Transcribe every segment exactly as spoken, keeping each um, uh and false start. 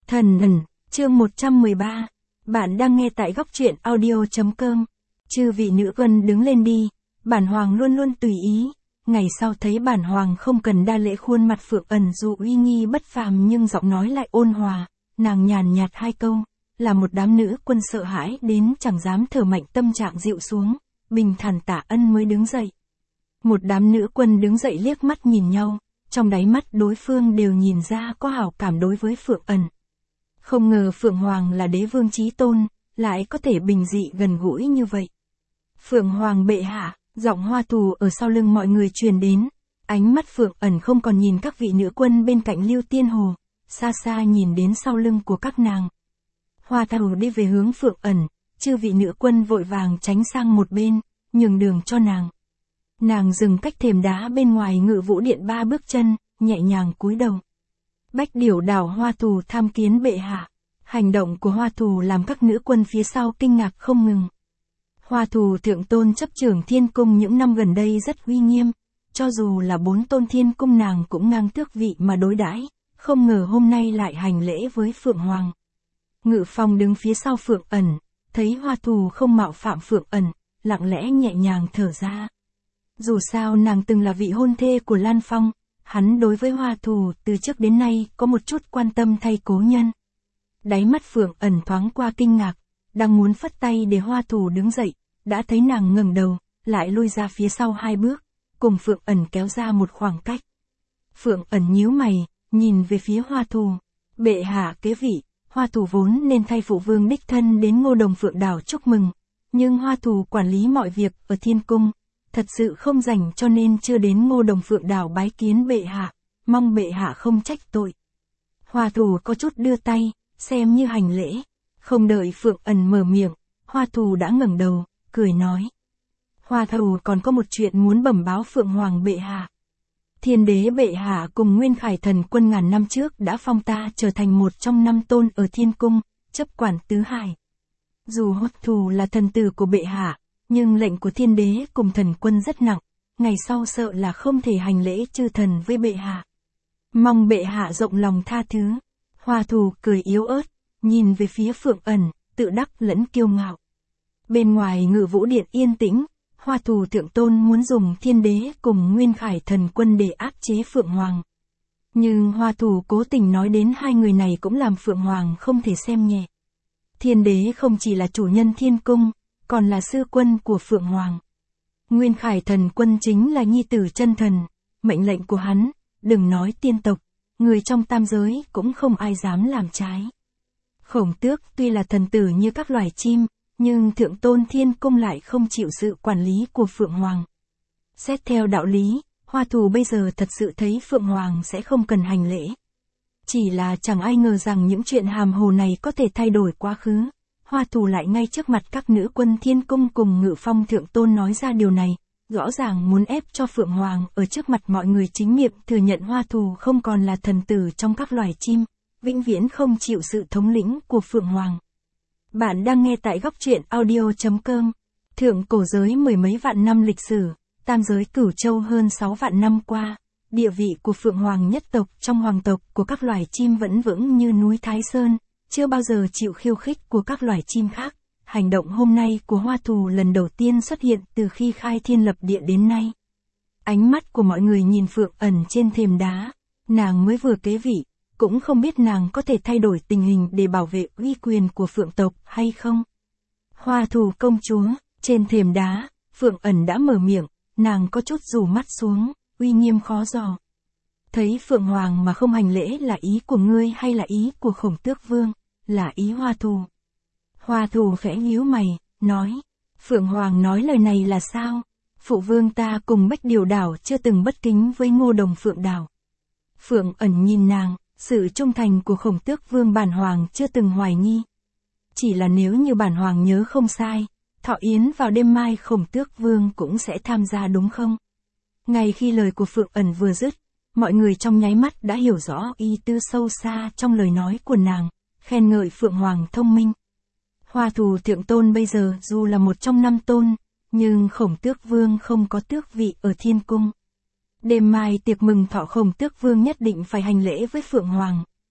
Thần ẩn, chương một trăm mười ba. Bạn đang nghe tại góc truyện audio.com. Chư vị nữ quân đứng lên đi, bản hoàng luôn luôn tùy ý. Ngày sau thấy bản hoàng không cần đa lễ, khuôn mặt Phượng Ẩn dù uy nghi bất phàm nhưng giọng nói lại ôn hòa, nàng nhàn nhạt hai câu, là một đám nữ quân sợ hãi đến chẳng dám thở mạnh, tâm trạng dịu xuống, bình thản tạ ân mới đứng dậy. Một đám nữ quân đứng dậy liếc mắt nhìn nhau, trong đáy mắt đối phương đều nhìn ra có hảo cảm đối với Phượng Ẩn. Không ngờ Phượng Hoàng là đế vương chí tôn, lại có thể bình dị gần gũi như vậy. Phượng Hoàng bệ hạ, giọng Hoa Thù ở sau lưng mọi người truyền đến, ánh mắt Phượng Ẩn không còn nhìn các vị nữ quân bên cạnh Lưu Tiên Hồ, xa xa nhìn đến sau lưng của các nàng. Hoa Thù đi về hướng Phượng Ẩn, chư vị nữ quân vội vàng tránh sang một bên, nhường đường cho nàng. Nàng dừng cách thềm đá bên ngoài Ngự Vũ Điện ba bước chân, nhẹ nhàng cúi đầu. Bách Điểu Đảo Hoa Thù tham kiến bệ hạ. Hành động của Hoa Thù làm các nữ quân phía sau kinh ngạc không ngừng. Hoa Thù thượng tôn chấp trưởng thiên cung những năm gần đây rất uy nghiêm, cho dù là bốn tôn thiên cung nàng cũng ngang tước vị mà đối đãi, không ngờ hôm nay lại hành lễ với Phượng Hoàng. Ngự Phong đứng phía sau Phượng Ẩn, thấy Hoa Thù không mạo phạm Phượng Ẩn, lặng lẽ nhẹ nhàng thở ra. Dù sao nàng từng là vị hôn thê của Lan Phong, hắn đối với Hoa Thù từ trước đến nay có một chút quan tâm thay cố nhân. Đáy mắt Phượng Ẩn thoáng qua kinh ngạc, đang muốn phất tay để Hoa Thù đứng dậy, đã thấy nàng ngẩng đầu, lại lui ra phía sau hai bước, cùng Phượng Ẩn kéo ra một khoảng cách. Phượng Ẩn nhíu mày, nhìn về phía Hoa Thù. Bệ hạ kế vị, Hoa Thù vốn nên thay phụ vương đích thân đến Ngô Đồng Phượng Đảo chúc mừng, nhưng Hoa Thù quản lý mọi việc ở thiên cung, thật sự không rảnh cho nên chưa đến Ngô Đồng Phượng Đảo bái kiến bệ hạ, mong bệ hạ không trách tội. Hoa Thù có chút đưa tay, xem như hành lễ. Không đợi Phượng Ẩn mở miệng, Hoa Thù đã ngẩng đầu, cười nói. Hoa Thù còn có một chuyện muốn bẩm báo Phượng Hoàng bệ hạ. Thiên đế bệ hạ cùng Nguyên Khải Thần Quân ngàn năm trước đã phong ta trở thành một trong năm tôn ở thiên cung, chấp quản tứ hải. Dù Hoa Thù là thần tử của bệ hạ, nhưng lệnh của thiên đế cùng thần quân rất nặng, ngày sau sợ là không thể hành lễ chư thần với bệ hạ. Mong bệ hạ rộng lòng tha thứ. Hoa Thù cười yếu ớt, nhìn về phía Phượng Ẩn, tự đắc lẫn kiêu ngạo. Bên ngoài Ngự Vũ Điện yên tĩnh, Hoa Thù thượng tôn muốn dùng thiên đế cùng Nguyên Khải Thần Quân để áp chế Phượng Hoàng. Nhưng Hoa Thù cố tình nói đến hai người này cũng làm Phượng Hoàng không thể xem nhẹ. Thiên đế không chỉ là chủ nhân thiên cung, còn là sư quân của Phượng Hoàng. Nguyên Khải Thần Quân chính là nhi tử chân thần, mệnh lệnh của hắn, đừng nói tiên tộc, người trong tam giới cũng không ai dám làm trái. Khổng Tước tuy là thần tử như các loài chim, nhưng thượng tôn thiên cung lại không chịu sự quản lý của Phượng Hoàng. Xét theo đạo lý, Hoa Thù bây giờ thật sự thấy Phượng Hoàng sẽ không cần hành lễ. Chỉ là chẳng ai ngờ rằng những chuyện hàm hồ này có thể thay đổi quá khứ. Hoa Thù lại ngay trước mặt các nữ quân thiên cung cùng Ngự Phong thượng tôn nói ra điều này, rõ ràng muốn ép cho Phượng Hoàng ở trước mặt mọi người chính miệng thừa nhận Hoa Thù không còn là thần tử trong các loài chim, vĩnh viễn không chịu sự thống lĩnh của Phượng Hoàng. Bạn đang nghe tại góc truyện audio.com. Thượng cổ giới mười mấy vạn năm lịch sử, tam giới Cửu Châu hơn sáu vạn năm qua, địa vị của Phượng Hoàng nhất tộc trong hoàng tộc của các loài chim vẫn vững như núi Thái Sơn, chưa bao giờ chịu khiêu khích của các loài chim khác. Hành động hôm nay của Hoa Thù lần đầu tiên xuất hiện từ khi khai thiên lập địa đến nay. Ánh mắt của mọi người nhìn Phượng Ẩn trên thềm đá, nàng mới vừa kế vị, cũng không biết nàng có thể thay đổi tình hình để bảo vệ uy quyền của Phượng tộc hay không. Hoa Thù công chúa, trên thềm đá, Phượng Ẩn đã mở miệng, nàng có chút rủ mắt xuống, uy nghiêm khó dò. Thấy Phượng Hoàng mà không hành lễ là ý của ngươi hay là ý của Khổng Tước Vương, là ý Hoa Thù. Hoa Thù khẽ nhíu mày, nói, Phượng Hoàng nói lời này là sao? Phụ vương ta cùng Bách Điểu Đảo chưa từng bất kính với Ngô Đồng Phượng Đảo. Phượng Ẩn nhìn nàng, sự trung thành của Khổng Tước Vương bản hoàng chưa từng hoài nghi. Chỉ là nếu như bản hoàng nhớ không sai, thọ yến vào đêm mai Khổng Tước Vương cũng sẽ tham gia đúng không? Ngay khi lời của Phượng Ẩn vừa dứt, mọi người trong nháy mắt đã hiểu rõ ý tư sâu xa trong lời nói của nàng, khen ngợi Phượng Hoàng thông minh. Hoa Thù thượng tôn bây giờ dù là một trong năm tôn, nhưng Khổng Tước Vương không có tước vị ở thiên cung. Đêm mai tiệc mừng thọ Khổng Tước Vương nhất định phải hành lễ với Phượng Hoàng.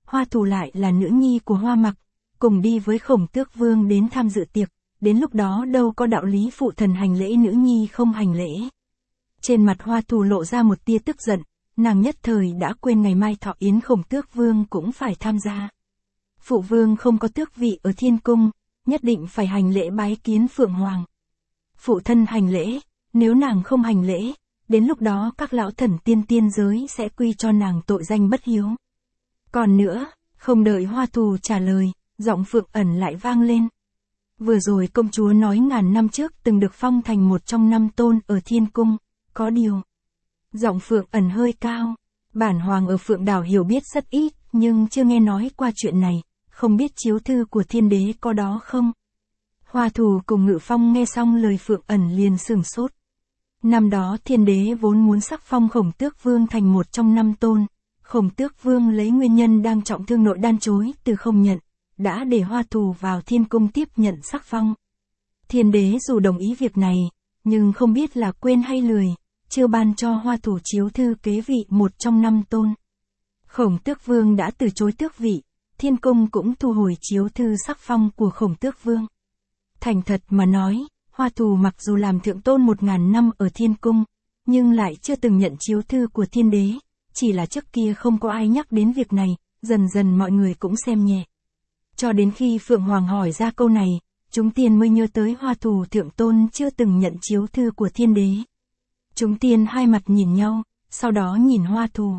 Hoa Thù lại là nữ nhi của Hoa Mặc, cùng đi với Khổng Tước Vương đến tham dự tiệc, đến lúc đó đâu có đạo lý phụ thần hành lễ nữ nhi không hành lễ. Trên mặt Hoa Thù lộ ra một tia tức giận, nàng nhất thời đã quên ngày mai thọ yến Khổng Tước Vương cũng phải tham gia. Phụ vương không có tước vị ở thiên cung, nhất định phải hành lễ bái kiến Phượng Hoàng. Phụ thân hành lễ, nếu nàng không hành lễ, đến lúc đó các lão thần tiên tiên giới sẽ quy cho nàng tội danh bất hiếu. Còn nữa, không đợi Hoa Thù trả lời, giọng Phượng Ẩn lại vang lên. Vừa rồi công chúa nói ngàn năm trước từng được phong thành một trong năm tôn ở thiên cung, có điều. Giọng Phượng Ẩn hơi cao, bản hoàng ở Phượng đảo hiểu biết rất ít, nhưng chưa nghe nói qua chuyện này, không biết chiếu thư của thiên đế có đó không? Hoa Thù cùng Ngự Phong nghe xong lời Phượng Ẩn liền sửng sốt. Năm đó thiên đế vốn muốn sắc phong Khổng Tước Vương thành một trong năm tôn, Khổng Tước Vương lấy nguyên nhân đang trọng thương nội đan chối từ không nhận, đã để Hoa Thù vào thiên cung tiếp nhận sắc phong. Thiên đế dù đồng ý việc này, nhưng không biết là quên hay lười, chưa ban cho Hoa Thù chiếu thư kế vị một trong năm tôn. Khổng Tước Vương đã từ chối tước vị, thiên cung cũng thu hồi chiếu thư sắc phong của Khổng Tước Vương. Thành thật mà nói, Hoa Thù mặc dù làm thượng tôn một ngàn năm ở thiên cung, nhưng lại chưa từng nhận chiếu thư của thiên đế, chỉ là trước kia không có ai nhắc đến việc này, dần dần mọi người cũng xem nhẹ. Cho đến khi Phượng Hoàng hỏi ra câu này, chúng tiên mới nhớ tới Hoa Thù thượng tôn chưa từng nhận chiếu thư của thiên đế. Chúng tiên hai mặt nhìn nhau, sau đó nhìn Hoa Thù.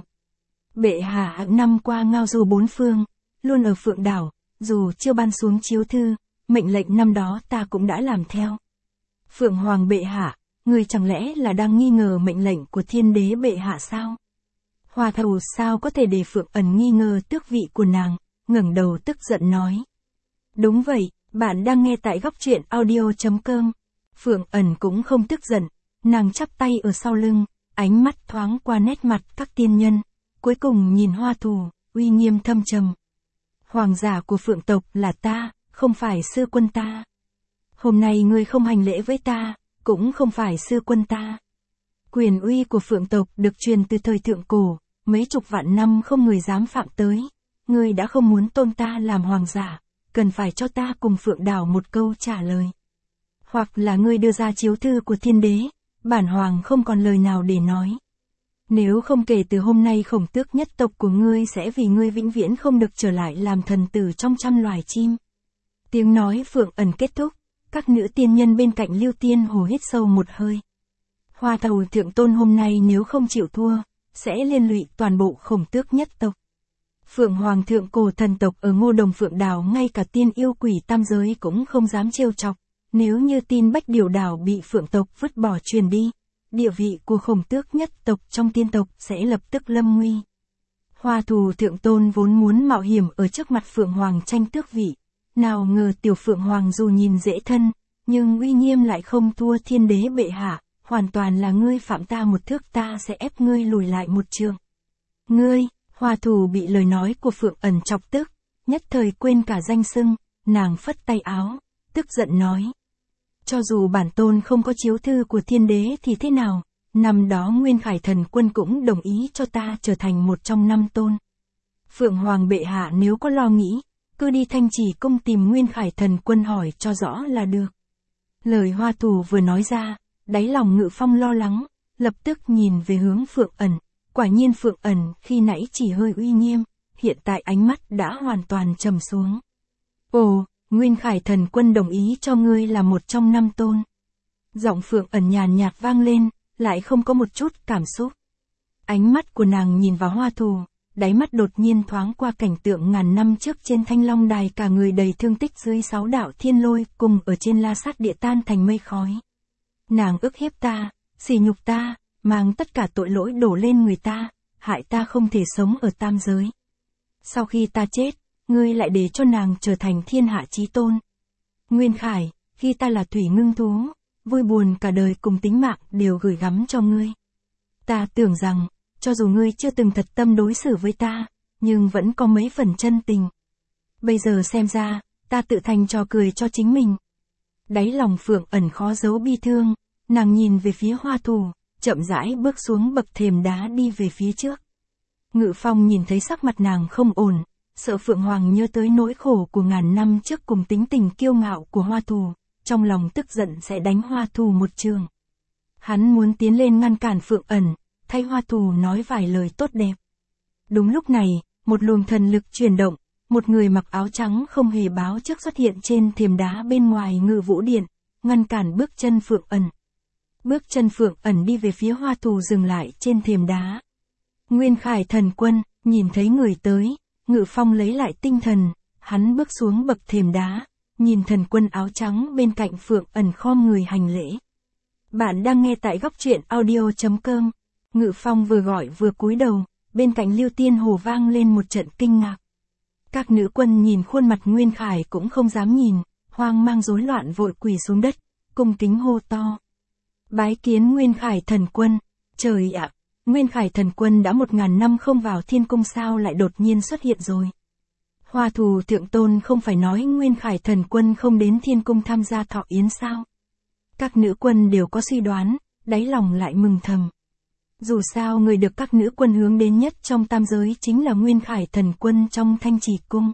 Bệ hạ năm qua ngao du bốn phương, luôn ở Phượng đảo, dù chưa ban xuống chiếu thư, mệnh lệnh năm đó ta cũng đã làm theo. Phượng Hoàng bệ hạ, người chẳng lẽ là đang nghi ngờ mệnh lệnh của thiên đế bệ hạ sao? Hoa Thù sao có thể để Phượng Ẩn nghi ngờ tước vị của nàng, ngẩng đầu tức giận nói. Đúng vậy, bạn đang nghe tại góc truyện audio chấm com. Phượng Ẩn cũng không tức giận, nàng chắp tay ở sau lưng, ánh mắt thoáng qua nét mặt các tiên nhân, cuối cùng nhìn Hoa Thù, uy nghiêm thâm trầm. Hoàng giả của Phượng tộc là ta, không phải sư quân ta. Hôm nay ngươi không hành lễ với ta, cũng không phải sư quân ta. Quyền uy của Phượng tộc được truyền từ thời thượng cổ, mấy chục vạn năm không người dám phạm tới. Ngươi đã không muốn tôn ta làm hoàng giả, cần phải cho ta cùng Phượng đảo một câu trả lời. Hoặc là ngươi đưa ra chiếu thư của thiên đế, bản hoàng không còn lời nào để nói. Nếu không kể từ hôm nay Khổng Tước nhất tộc của ngươi sẽ vì ngươi vĩnh viễn không được trở lại làm thần tử trong trăm loài chim. Tiếng nói Phượng Ẩn kết thúc, các nữ tiên nhân bên cạnh Lưu Tiên Hồ hít sâu một hơi. Hoa Thù thượng tôn hôm nay nếu không chịu thua, sẽ liên lụy toàn bộ Khổng Tước nhất tộc. Phượng Hoàng thượng cổ thần tộc ở Ngô Đồng Phượng đảo ngay cả tiên yêu quỷ tam giới cũng không dám trêu chọc, nếu như tin Bách Điểu đảo bị Phượng tộc vứt bỏ truyền đi, địa vị của Khổng Tước nhất tộc trong tiên tộc sẽ lập tức lâm nguy. Hoa Thù thượng tôn vốn muốn mạo hiểm ở trước mặt Phượng Hoàng tranh tước vị, nào ngờ tiểu Phượng Hoàng dù nhìn dễ thân, nhưng uy nghiêm lại không thua thiên đế bệ hạ, hoàn toàn là ngươi phạm ta một thước ta sẽ ép ngươi lùi lại một trường. Ngươi, Hoa Thù bị lời nói của Phượng Ẩn chọc tức, nhất thời quên cả danh xưng, nàng phất tay áo, tức giận nói. Cho dù bản tôn không có chiếu thư của thiên đế thì thế nào, năm đó Nguyên Khải Thần Quân cũng đồng ý cho ta trở thành một trong năm tôn. Phượng Hoàng bệ hạ nếu có lo nghĩ, cứ đi Thanh Trì cung tìm Nguyên Khải Thần Quân hỏi cho rõ là được. Lời Hoa Thù vừa nói ra, đáy lòng Ngự Phong lo lắng, lập tức nhìn về hướng Phượng Ẩn. Quả nhiên Phượng Ẩn khi nãy chỉ hơi uy nghiêm, hiện tại ánh mắt đã hoàn toàn trầm xuống. Ồ, Nguyên Khải Thần Quân đồng ý cho ngươi là một trong năm tôn. Giọng Phượng Ẩn nhàn nhạt vang lên, lại không có một chút cảm xúc. Ánh mắt của nàng nhìn vào Hoa Thù, đáy mắt đột nhiên thoáng qua cảnh tượng ngàn năm trước trên Thanh Long Đài cả người đầy thương tích dưới sáu đạo thiên lôi cùng ở trên La Sát Địa tan thành mây khói. Nàng ức hiếp ta, sỉ nhục ta, mang tất cả tội lỗi đổ lên người ta, hại ta không thể sống ở tam giới. Sau khi ta chết, ngươi lại để cho nàng trở thành thiên hạ chí tôn. Nguyên Khải, khi ta là thủy ngưng thú, vui buồn cả đời cùng tính mạng đều gửi gắm cho ngươi. Ta tưởng rằng, cho dù ngươi chưa từng thật tâm đối xử với ta, nhưng vẫn có mấy phần chân tình. Bây giờ xem ra, ta tự thành trò cười cho chính mình. Đáy lòng Phượng Ẩn khó giấu bi thương, nàng nhìn về phía Hoa Thù, chậm rãi bước xuống bậc thềm đá đi về phía trước. Ngự Phong nhìn thấy sắc mặt nàng không ổn, sợ Phượng Hoàng nhớ tới nỗi khổ của ngàn năm trước cùng tính tình kiêu ngạo của Hoa Thù, trong lòng tức giận sẽ đánh Hoa Thù một trường. Hắn muốn tiến lên ngăn cản Phượng Ẩn, thay Hoa Thù nói vài lời tốt đẹp. Đúng lúc này, một luồng thần lực chuyển động, một người mặc áo trắng không hề báo trước xuất hiện trên thềm đá bên ngoài Ngự Vũ Điện, ngăn cản bước chân Phượng Ẩn. Bước chân Phượng Ẩn đi về phía Hoa Thù dừng lại trên thềm đá. Nguyên Khải Thần Quân, nhìn thấy người tới, Ngự Phong lấy lại tinh thần, hắn bước xuống bậc thềm đá, nhìn thần quân áo trắng bên cạnh Phượng Ẩn khom người hành lễ. Bạn đang nghe tại góc truyện audio chấm com. Ngự Phong vừa gọi vừa cúi đầu, bên cạnh Lưu Tiên Hồ vang lên một trận kinh ngạc. Các nữ quân nhìn khuôn mặt Nguyên Khải cũng không dám nhìn, hoang mang rối loạn vội quỳ xuống đất, cung kính hô to. Bái kiến Nguyên Khải Thần Quân. Trời ạ, Nguyên Khải Thần Quân đã một ngàn năm không vào thiên cung sao lại đột nhiên xuất hiện rồi. Hoa Thù Thượng Tôn không phải nói Nguyên Khải Thần Quân không đến thiên cung tham gia thọ yến sao? Các nữ quân đều có suy đoán, đáy lòng lại mừng thầm. Dù sao người được các nữ quân hướng đến nhất trong tam giới chính là Nguyên Khải Thần Quân trong Thanh Trì Cung.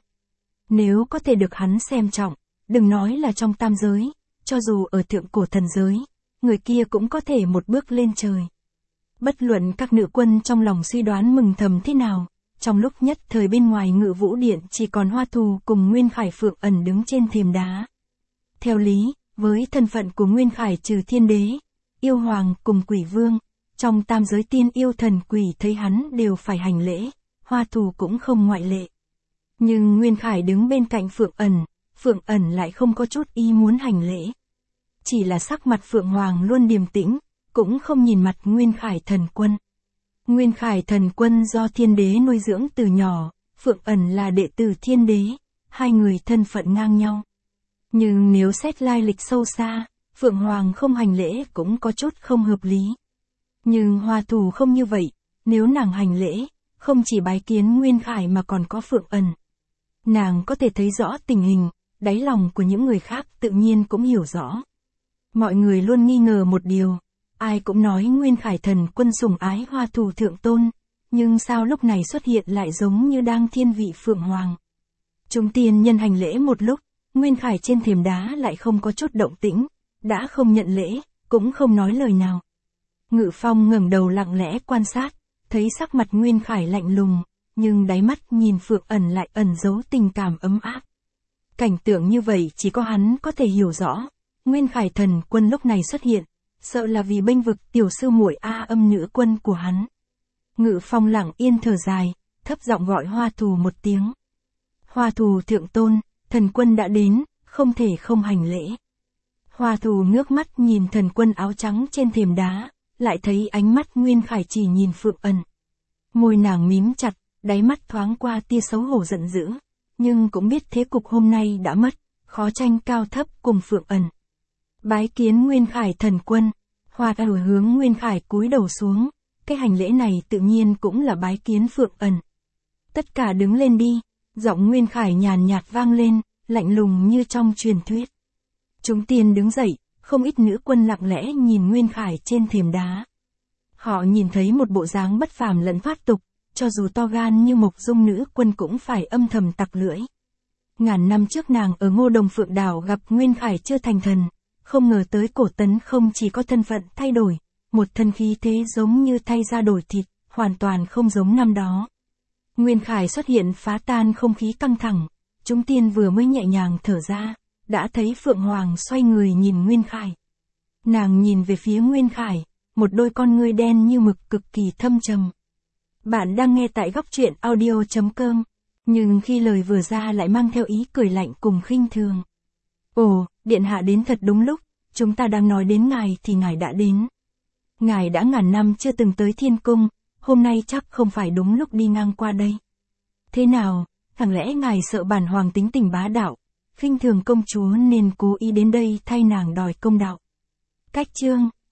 Nếu có thể được hắn xem trọng, đừng nói là trong tam giới, cho dù ở thượng cổ thần giới, người kia cũng có thể một bước lên trời. Bất luận các nữ quân trong lòng suy đoán mừng thầm thế nào, trong lúc nhất thời bên ngoài Ngự Vũ Điện chỉ còn Hoa Thù cùng Nguyên Khải Phượng Ẩn đứng trên thềm đá. Theo lý, với thân phận của Nguyên Khải trừ thiên đế, yêu hoàng cùng quỷ vương, trong tam giới tiên yêu thần quỷ thấy hắn đều phải hành lễ, Hoa Thù cũng không ngoại lệ. Nhưng Nguyên Khải đứng bên cạnh Phượng Ẩn, Phượng Ẩn lại không có chút ý muốn hành lễ. Chỉ là sắc mặt Phượng Hoàng luôn điềm tĩnh, cũng không nhìn mặt Nguyên Khải Thần Quân. Nguyên Khải Thần Quân do thiên đế nuôi dưỡng từ nhỏ, Phượng Ẩn là đệ tử thiên đế, hai người thân phận ngang nhau. Nhưng nếu xét lai lịch sâu xa, Phượng Hoàng không hành lễ cũng có chút không hợp lý. Nhưng Hoa Thù không như vậy, nếu nàng hành lễ, không chỉ bái kiến Nguyên Khải mà còn có Phượng Ẩn. Nàng có thể thấy rõ tình hình, đáy lòng của những người khác tự nhiên cũng hiểu rõ. Mọi người luôn nghi ngờ một điều, ai cũng nói Nguyên Khải Thần Quân sủng ái Hoa Thù Thượng Tôn, nhưng sao lúc này xuất hiện lại giống như đang thiên vị Phượng Hoàng. Chúng tiên nhân hành lễ một lúc, Nguyên Khải trên thềm đá lại không có chút động tĩnh, đã không nhận lễ, cũng không nói lời nào. Ngự Phong ngẩng đầu lặng lẽ quan sát, thấy sắc mặt Nguyên Khải lạnh lùng, nhưng đáy mắt nhìn Phượng Ẩn lại ẩn giấu tình cảm ấm áp. Cảnh tượng như vậy chỉ có hắn có thể hiểu rõ, Nguyên Khải Thần Quân lúc này xuất hiện, sợ là vì bênh vực tiểu sư muội A Âm nữ quân của hắn. Ngự Phong lặng yên thở dài, thấp giọng gọi Hoa Thù một tiếng. Hoa Thù Thượng Tôn, Thần Quân đã đến, không thể không hành lễ. Hoa Thù ngước mắt nhìn Thần Quân áo trắng trên thềm đá, lại thấy ánh mắt Nguyên Khải chỉ nhìn Phượng Ẩn. Môi nàng mím chặt, đáy mắt thoáng qua tia xấu hổ giận dữ, nhưng cũng biết thế cục hôm nay đã mất, khó tranh cao thấp cùng Phượng Ẩn. Bái kiến Nguyên Khải Thần Quân. Hoa Thù hướng Nguyên Khải cúi đầu xuống, cái hành lễ này tự nhiên cũng là bái kiến Phượng Ẩn. Tất cả đứng lên đi, giọng Nguyên Khải nhàn nhạt vang lên, lạnh lùng như trong truyền thuyết. Chúng tiên đứng dậy, không ít nữ quân lặng lẽ nhìn Nguyên Khải trên thềm đá. Họ nhìn thấy một bộ dáng bất phàm lẫn thoát tục, cho dù to gan như Mộc Dung nữ quân cũng phải âm thầm tặc lưỡi. Ngàn năm trước nàng ở Ngô Đồng Phượng Đảo gặp Nguyên Khải chưa thành thần, không ngờ tới cổ tấn không chỉ có thân phận thay đổi, một thân khí thế giống như thay da đổi thịt, hoàn toàn không giống năm đó. Nguyên Khải xuất hiện phá tan không khí căng thẳng, chúng tiên vừa mới nhẹ nhàng thở ra, đã thấy Phượng Hoàng xoay người nhìn Nguyên Khải. Nàng nhìn về phía Nguyên Khải, một đôi con ngươi đen như mực cực kỳ thâm trầm. Bạn đang nghe tại góc truyện audio chấm com, nhưng khi lời vừa ra lại mang theo ý cười lạnh cùng khinh thường. Ồ, điện hạ đến thật đúng lúc, chúng ta đang nói đến ngài thì ngài đã đến. Ngài đã ngàn năm chưa từng tới thiên cung, hôm nay chắc không phải đúng lúc đi ngang qua đây. Thế nào, chẳng lẽ ngài sợ bản hoàng tính tình bá đạo, khinh thường công chúa nên cố ý đến đây thay nàng đòi công đạo? Cách chương